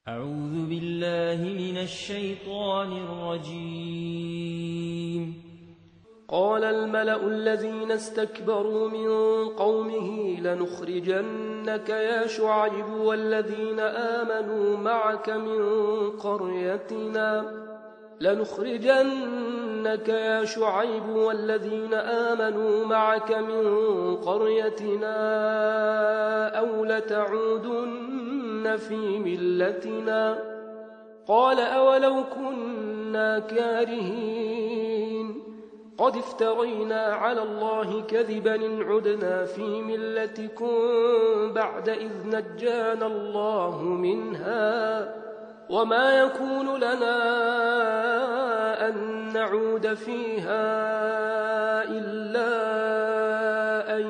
أعوذ بالله من الشيطان الرجيم. قال الملأ الذين استكبروا من قومه لنخرجنك يا شعيب والذين آمنوا معك من قريتنا أو لتعودن في ملتنا. قال أولو كنا كارهين قد افترينا على الله كذبا إن عدنا في ملتكم بعد إذ نجانا الله منها وما يكون لنا أن نعود فيها إلا أن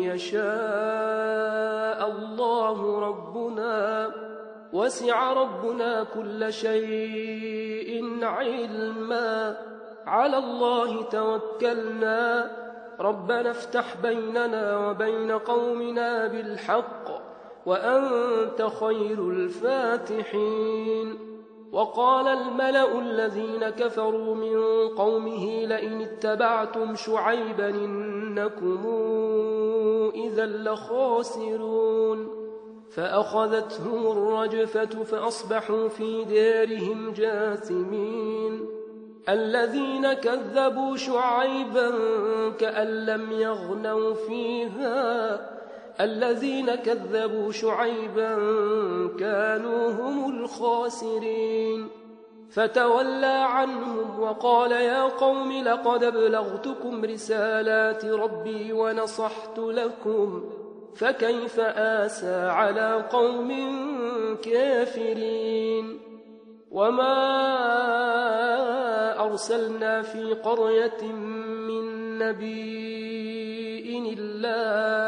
يشاء الله ربنا وسع ربنا كل شيء علما على الله توكلنا ربنا افتح بيننا وبين قومنا بالحق وأنت خير الفاتحين. وقال الملأ الذين كفروا من قومه لئن اتبعتم شعيبا إنكم إذا لخاسرون. فأخذتهم الرجفة فأصبحوا في دارهم جاثمين. الذين كذبوا شعيبا كأن لم يغنوا فيها الذين كذبوا شعيبا كانوا هم الخاسرين. فتولى عنهم وقال يا قوم لقد أبلغتكم رسالات ربي ونصحت لكم فكيف آسى على قوم كافرين. وما أرسلنا في قرية من نبي إلا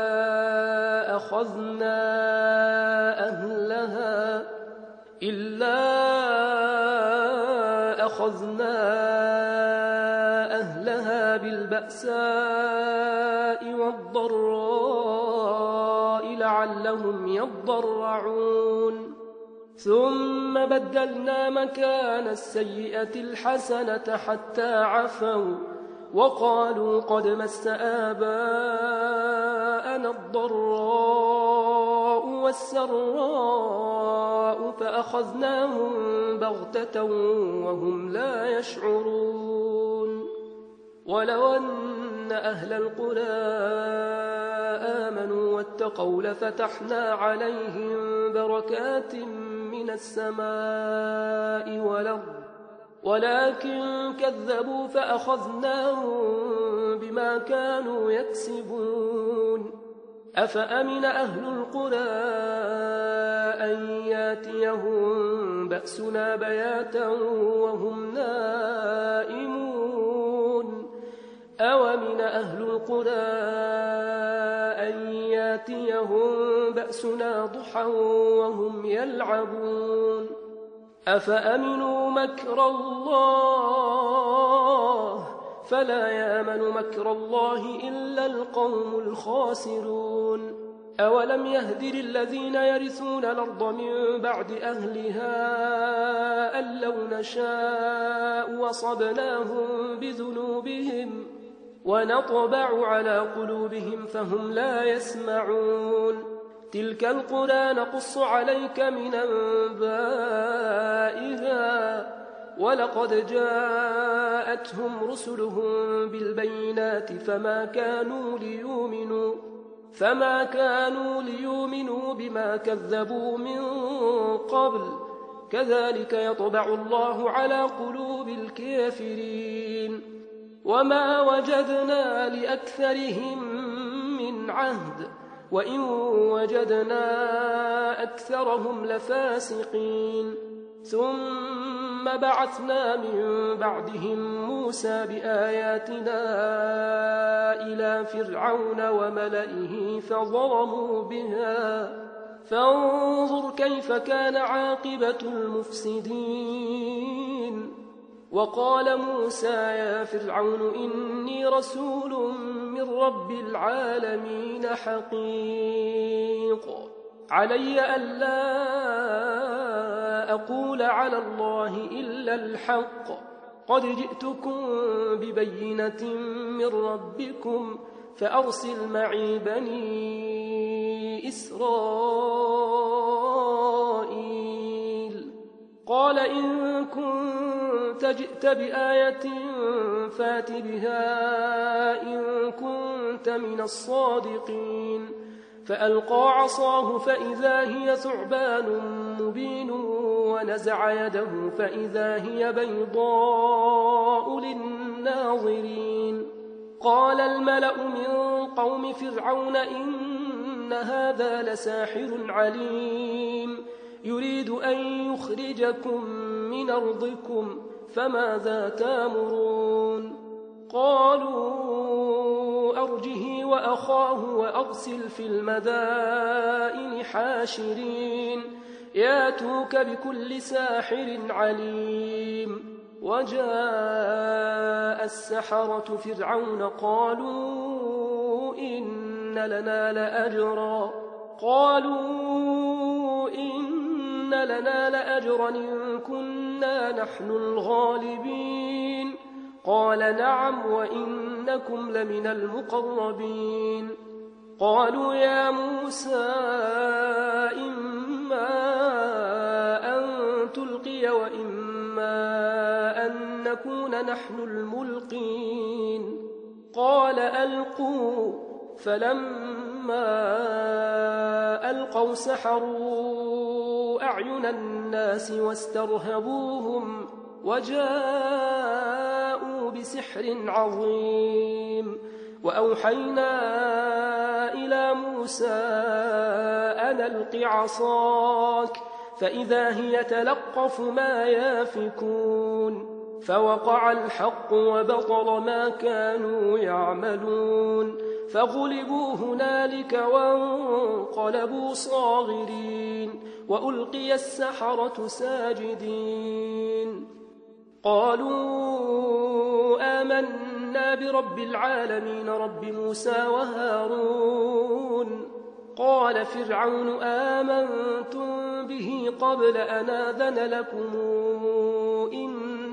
أخذنا أهلها بالبأساء والضراء لعلهم يضرعون. ثم بدلنا مكان السيئة الحسنة حتى عفوا وقالوا قد مس آباءنا الضراء والسراء فأخذناهم بغتة وهم لا يشعرون. ولو أن أهل القرى آمنوا واتقوا لفتحنا عليهم بركات من السماء والأرض ولكن كذبوا فأخذناهم بما كانوا يكسبون. أفأمن أهل القرى أن ياتيهم بأسنا بياتا وهم نائمون أومن أهل القرى أن ياتيهم بأسنا ضحى وهم يلعبون. أفأمنوا مكر الله فلا يأمن مكر الله إلا القوم الخاسرون. أولم يهد للذين يرثون الأرض من بعد أهلها أن لو نشاء وصبناهم بذنوبهم ونطبع على قلوبهم فهم لا يسمعون. تلك القرى نقص عليك من أنبائها ولقد جاءتهم رسلهم بالبينات فما كانوا ليؤمنوا بما كذبوا من قبل كذلك يطبع الله على قلوب الكافرين. وما وجدنا لأكثرهم من عهد وإن وجدنا أكثرهم لفاسقين. ثم بعثنا من بعدهم موسى بآياتنا إلى فرعون وملئه فظلموا بها فانظر كيف كان عاقبة المفسدين. وقال موسى يا فرعون إني رسول من رب العالمين حقيق علي ألا أقول على الله إلا الحق، قد جئتكم ببينة من ربكم فأرسل معي بني إسرائيل. قال إن كنت جئت بآية فات بها إن كنت من الصادقين. فألقى عصاه فإذا هي ثعبان مبين ونزع يده فإذا هي بيضاء للناظرين. قال الملأ من قوم فرعون إن هذا لساحر عليم يريد أن يخرجكم من أرضكم فماذا تأمرون؟ قالوا أرجه وأخاه وأرسل في المدائن حاشرين ياتوك بكل ساحر عليم. وجاء السحرة فرعون قالوا إن لنا لأجرا إن كنا نحن الغالبين. قال نعم وإنكم لمن المقربين. قالوا يا موسى إما أن تلقي وإما أن نكون نحن الملقين. قال ألقوا. فلما ألقوا سحروا أعين الناس واسترهبوهم وجاءوا بسحر عظيم. وأوحينا إلى موسى أن ألق عصاك فإذا هي تلقف ما يافكون. فوقع الحق وبطل ما كانوا يعملون فغلبوا هنالك وانقلبوا صاغرين وألقي السحرة ساجدين. قالوا آمنا برب العالمين رب موسى وهارون. قال فرعون آمنتم به قبل أن آذن لكم إن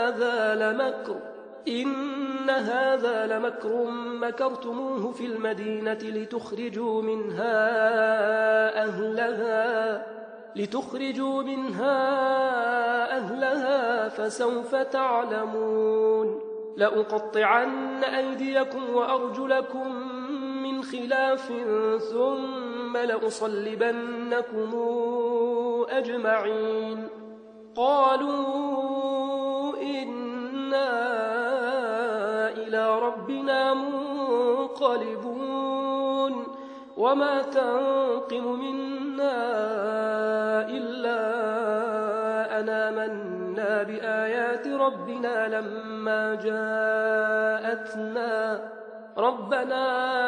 هذا لمكر مكرتموه في المدينة لتخرجوا منها أهلها فسوف تعلمون. لأقطعن أيديكم وأرجلكم من خلاف ثم لأصلبنكم أجمعين. قالوا إنا إلى ربنا منقلبون وما تنقم منا إلا أن آمنا بآيات ربنا لما جاءتنا ربنا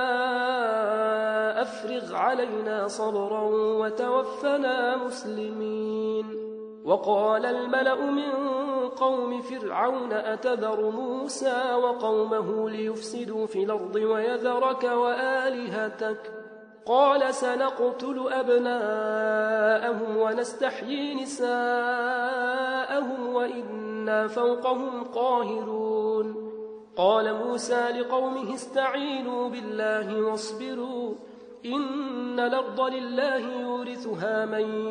أفرغ علينا صبرا وتوفنا مسلمين. وقال الملأ من قوم فرعون أتذر موسى وقومه ليفسدوا في الأرض ويذرك وآلهتك؟ قال سنقتل أبناءهم ونستحيي نساءهم وإنا فوقهم قاهرون. قال موسى لقومه استعينوا بالله واصبروا إن الأرض لله يورثها من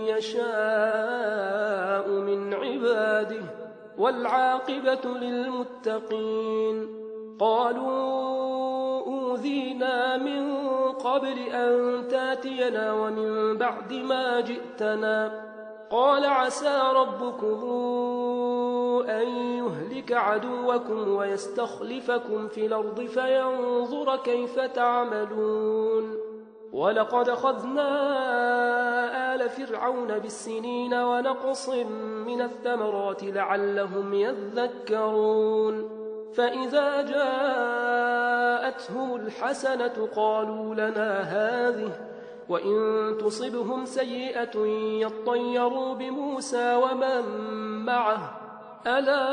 يشاء من عباده والعاقبة للمتقين. قالوا أوذينا من قبل أن تاتينا ومن بعد ما جئتنا. قال عسى ربكم أن يهلك عدوكم ويستخلفكم في الأرض فينظر كيف تعملون. ولقد أخذنا آل فرعون بالسنين ونقص من الثمرات لعلهم يذكرون. فإذا جاءتهم الحسنة قالوا لنا هذه وإن تصبهم سيئة يطيروا بموسى ومن معه ألا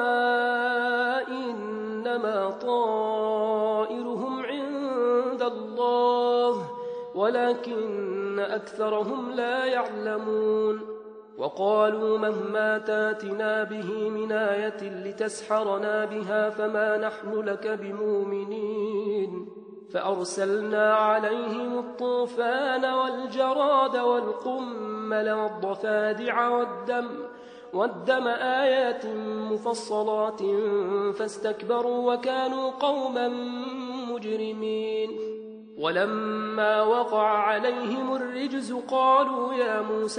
إنما طائرهم عند الله ولكن أكثرهم لا يعلمون. وقالوا مهما تاتنا به من آية لتسحرنا بها فما نحن لك بمؤمنين فأرسلنا عليهم الطوفان والجراد والقمل والضفادع والدم آيات مفصلات فاستكبروا وكانوا قوما مجرمين ولما وقع عليهم الرجز قالوا يا موسى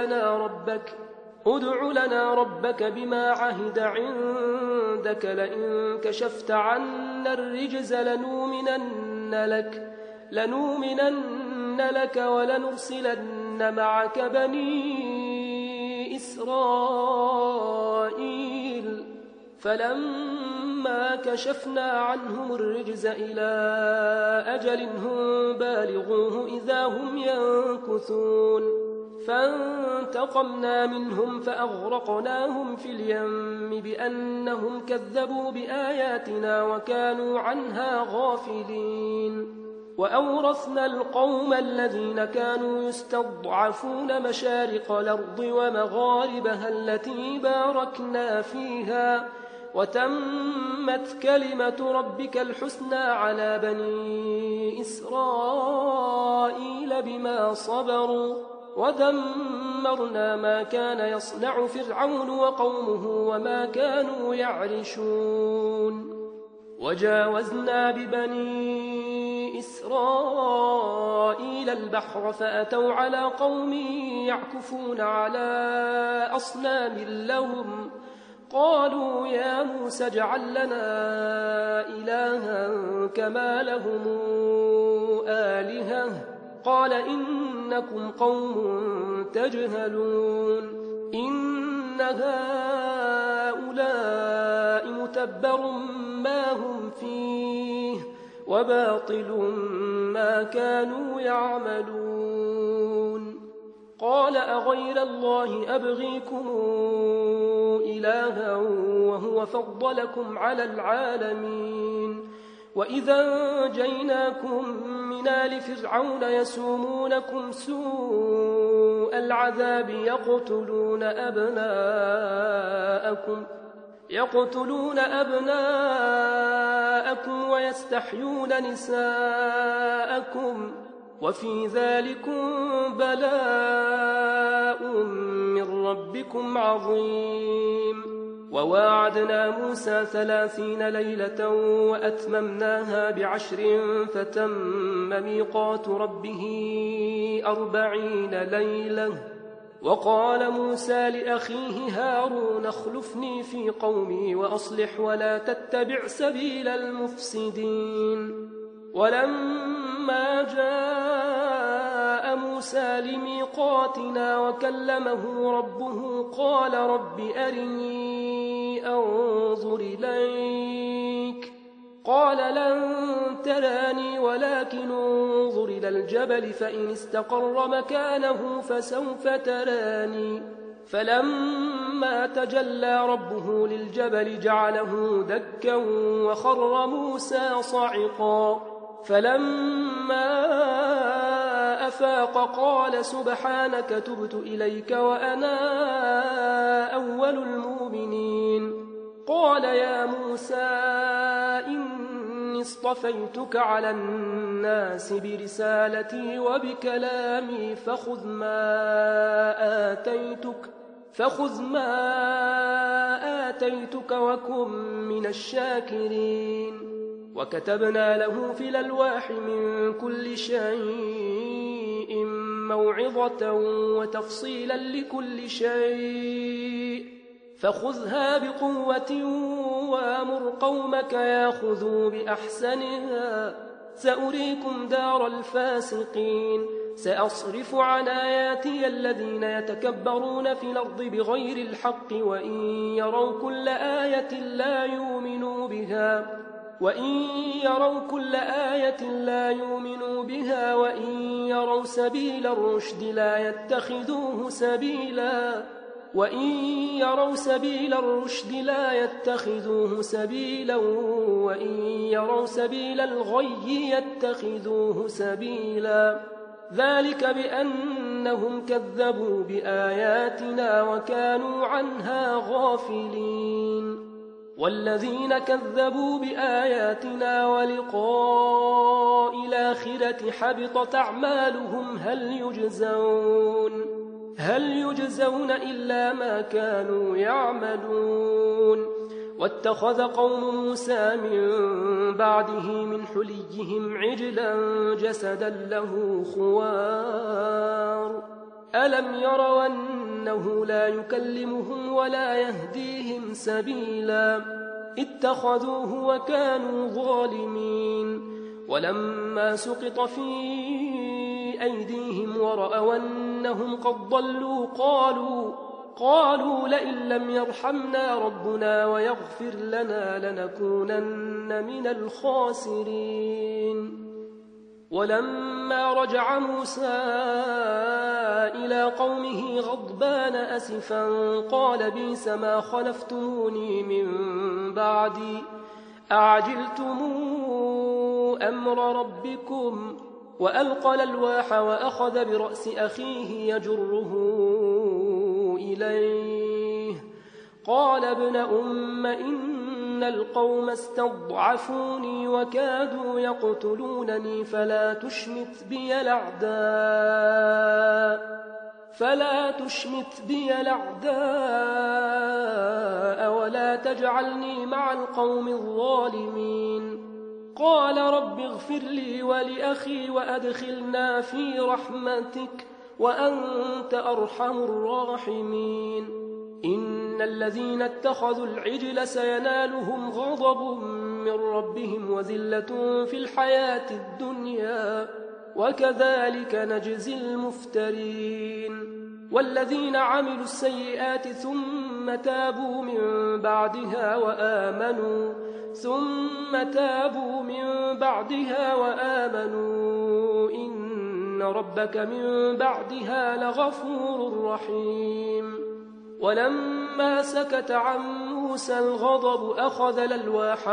ادع لنا ربك بما عهد عندك لئن كشفت عنا الرجز لنؤمنن لك ولنرسلن معك بني إسرائيل فلما كشفنا عنهم الرجز إلى أجل هم بالغوه إذا هم ينكثون فانتقمنا منهم فأغرقناهم في اليم بأنهم كذبوا بآياتنا وكانوا عنها غافلين وأورثنا القوم الذين كانوا يستضعفون مشارق الأرض ومغاربها التي باركنا فيها وتمت كلمة ربك الحسنى على بني إسرائيل بما صبروا ودمرنا ما كان يصنع فرعون وقومه وما كانوا يعرشون وجاوزنا ببني إسرائيل البحر فأتوا على قوم يعكفون على أصنام لهم قالوا يا موسى اجعل لنا إلها كما لهم آلهة قال إنكم قوم تجهلون إن هؤلاء متبر ما هم فيه وباطل ما كانوا يعملون قال أغير الله أبغيكم إلها وهو فضلكم على العالمين وإذا أنجيناكم من آل فرعون يسومونكم سوء العذاب يقتلون أبناءكم ويستحيون نساءكم وفي ذلكم بلاء من ربكم عظيم وواعدنا موسى 30 ليلة وأتممناها ب10 فتم ميقات ربه 40 ليلة وقال موسى لأخيه هارون اخلفني في قومي وأصلح ولا تتبع سبيل المفسدين ولما جاء موسى لميقاتنا وكلمه ربه قال رب أرني أنظر إليك قال لن تراني ولكن انظر إلى الجبل فإن استقر مكانه فسوف تراني فلما تجلى ربه للجبل جعله دكا وخر موسى صعقا فلما أفاق قال سبحانك تبت إليك وأنا أول المؤمنين قال يا موسى إني اصطفيتك على الناس برسالتي وبكلامي فخذ ما آتيتك وكن من الشاكرين وكتبنا له في الألواح من كل شيء موعظة وتفصيلا لكل شيء فخذها بقوة وأمر قومك ياخذوا بأحسنها سأريكم دار الفاسقين سأصرف عن آياتي الذين يتكبرون في الأرض بغير الحق وإن يروا كل آية لا يؤمنوا بها وإن يروا سبيل الرشد لا يتخذوه سبيلا وإن يروا سبيل الغي يتخذوه سبيلا ذلك بأنهم كذبوا بآياتنا وكانوا عنها غافلين والذين كذبوا بآياتنا ولقاء الآخرة حبطت أعمالهم هل يجزون إلا ما كانوا يعملون واتخذ قوم موسى من بعده من حليهم عجلا جسدا له خوار ألم يروا أنه لا يكلمهم ولا يهديهم سبيلا اتخذوه وكانوا ظالمين ولما سقط في أيديهم ورأوا أنهم قد ضلوا قالوا لئن لم يرحمنا ربنا ويغفر لنا لنكونن من الخاسرين ولما رجع موسى إلى قومه غضبان أسفا قال بئس ما خلفتموني من بعدي أعجلتم أمر ربكم وألقى الألواح وأخذ برأس أخيه يجره إليه قال ابن أم إن القوم استضعفوني وكادوا يقتلونني فلا تشمت بي الأعداء ولا تجعلني مع القوم الظالمين قال رب اغفر لي ولأخي وأدخلنا في رحمتك وأنت أرحم الراحمين إن الذين اتخذوا العجل سينالهم غضب من ربهم وذلة في الحياة الدنيا وكذلك نجزي المفترين والذين عملوا السيئات ثم تابوا من بعدها وآمنوا إن ربك من بعدها لغفور رحيم ولما سكت عن موسى الغضب أخذ الألواح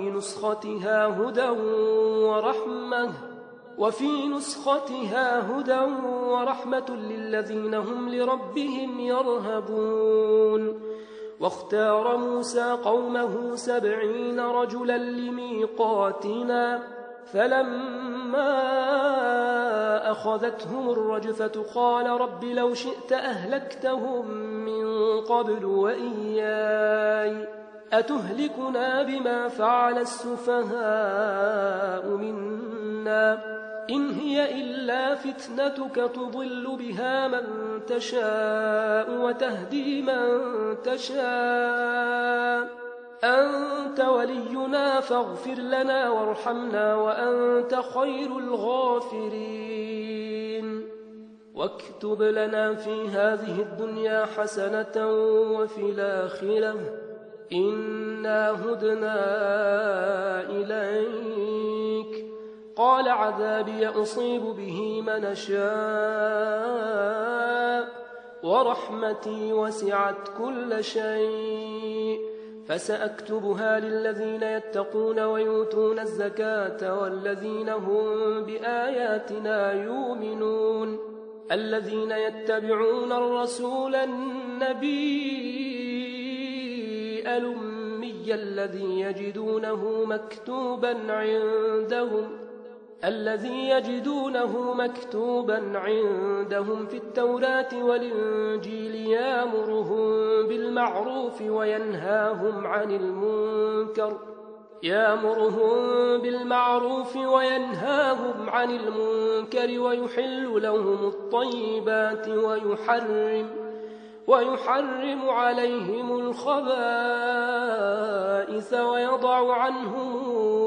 وفي نسختها هدى ورحمة للذين هم لربهم يرهبون واختار موسى قومه 70 رجلا لميقاتنا فلما أخذتهم الرجفة قال رب لو شئت أهلكتهم من قبل وإياي أتهلكنا بما فعل السفهاء منا إن هي إلا فتنتك تضل بها من تشاء وتهدي من تشاء أنت ولينا فاغفر لنا وارحمنا وأنت خير الغافرين واكتب لنا في هذه الدنيا حسنة وفي الآخرة إنا هدنا إليك قال عذابي أصيب به من شاء ورحمتي وسعت كل شيء فسأكتبها للذين يتقون ويؤتون الزكاة والذين هم بآياتنا يؤمنون الذين يتبعون الرسول النبي الأمي الذي يجدونه مكتوبا عندهم في التوراة والإنجيل يأمرهم بالمعروف وينهاهم عن المنكر ويحل لهم الطيبات ويحرم عليهم الخبائث ويضع عنهم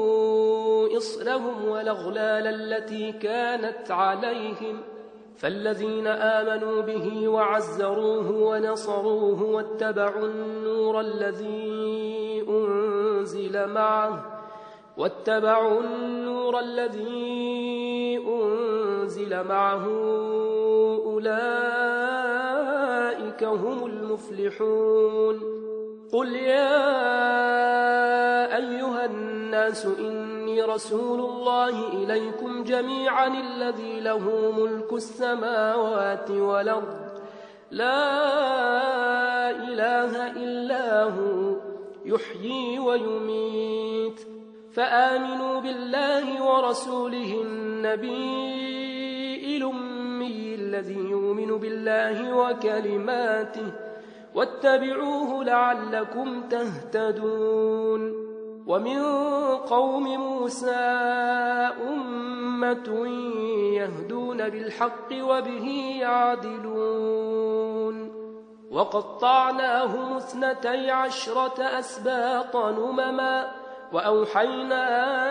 إصرهم والأغلال التي كانت عليهم فالذين آمنوا به وعزروه ونصروه واتبعوا النور الذي أنزل معه أولئك هم المفلحون قل يا أيها الناس إني رسول الله إليكم جميعا الذي له ملك السماوات والأرض لا إله إلا هو يحيي ويميت فآمنوا بالله ورسوله النبي الأمي الذي يؤمن بالله وكلماته واتبعوه لعلكم تهتدون ومن قوم موسى أمة يهدون بالحق وبه يعدلون وقطعناهم 12 أسباطا أمما وأوحينا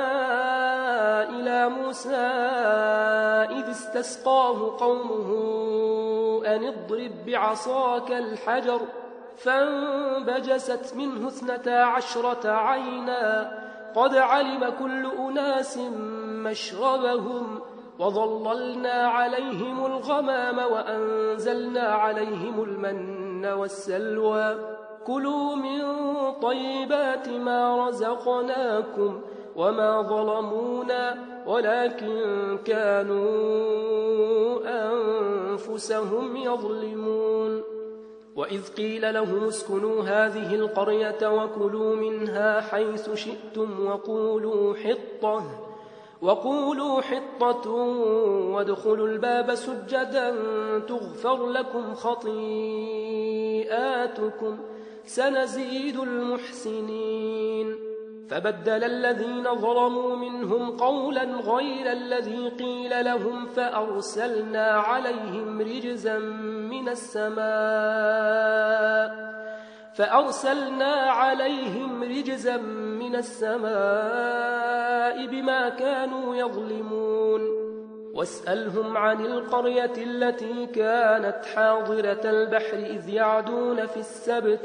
إلى موسى إذ استسقاه قومه أن اضرب بعصاك الحجر فانبجست منه 12 عينا قد علم كل أناس مشربهم وظللنا عليهم الغمام وأنزلنا عليهم المن والسلوى كلوا من طيبات ما رزقناكم وما ظلمونا ولكن كانوا أنفسهم يظلمون وإذ قيل لهم اسكنوا هذه القرية وكلوا منها حيث شئتم وقولوا حطة وادخلوا الباب سجدا تغفر لكم خطيئاتكم سنزيد المحسنين فبدل الذين ظلموا منهم قولا غير الذي قيل لهم فأرسلنا عليهم رجزا من السماء بما كانوا يظلمون واسألهم عن القرية التي كانت حاضرة البحر إذ يعدون في السبت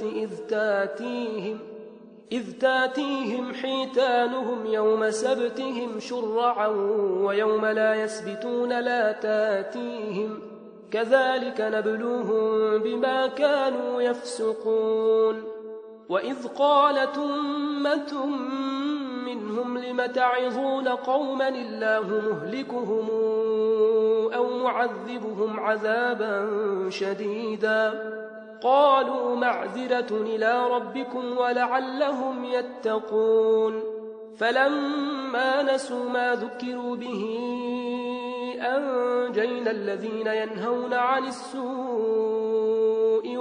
إذ تاتيهم حيتانهم يوم سبتهم شرعا ويوم لا يسبتون لا تاتيهم كذلك نبلوهم بما كانوا يفسقون وإذ قالت أمة منهم لم تعظون قوما الله مهلكهم أو معذبهم عذابا شديدا قالوا معذرة إلى ربكم ولعلهم يتقون فلما نسوا ما ذكروا به أنجينا الذين ينهون عن السوء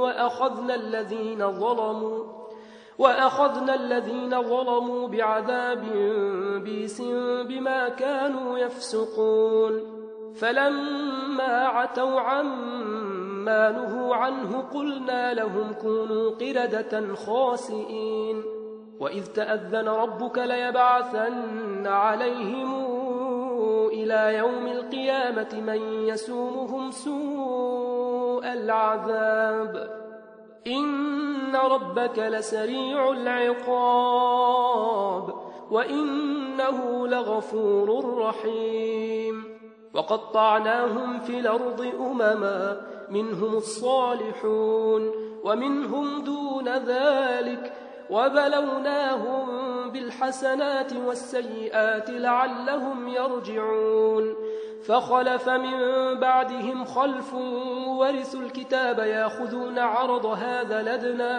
وأخذنا الذين ظلموا بعذاب بئس بما كانوا يفسقون فلما عتوا عما نهوا عنه قلنا لهم كونوا قردة خاسئين وإذ تأذن ربك ليبعثن عليهم إلى يوم القيامة من يسومهم سوء العذاب إن ربك لسريع العقاب وإنه لغفور رحيم وقطعناهم في الأرض أمما منهم الصالحون ومنهم دون ذلك وبلوناهم بالحسنات والسيئات لعلهم يرجعون فخلف من بعدهم خلف ورثوا الكتاب يأخذون عرض هذا الأدنى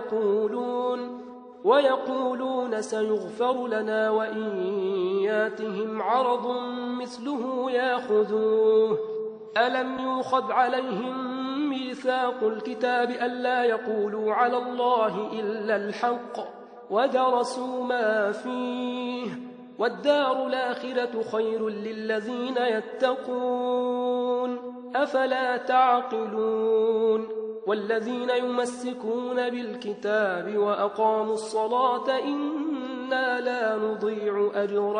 ويقولون سيغفر لنا وإن ياتهم عرض مثله يأخذوه ألم يؤخذ عليهم ميثاق الكتاب ألا يقولوا على الله إلا الحق ودرسوا ما فيه والدار الآخرة خير للذين يتقون أفلا تعقلون والذين يمسكون بالكتاب وأقاموا الصلاة إنا لا نضيع أجر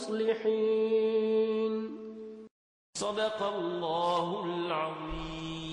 المصلحين صدق الله العظيم.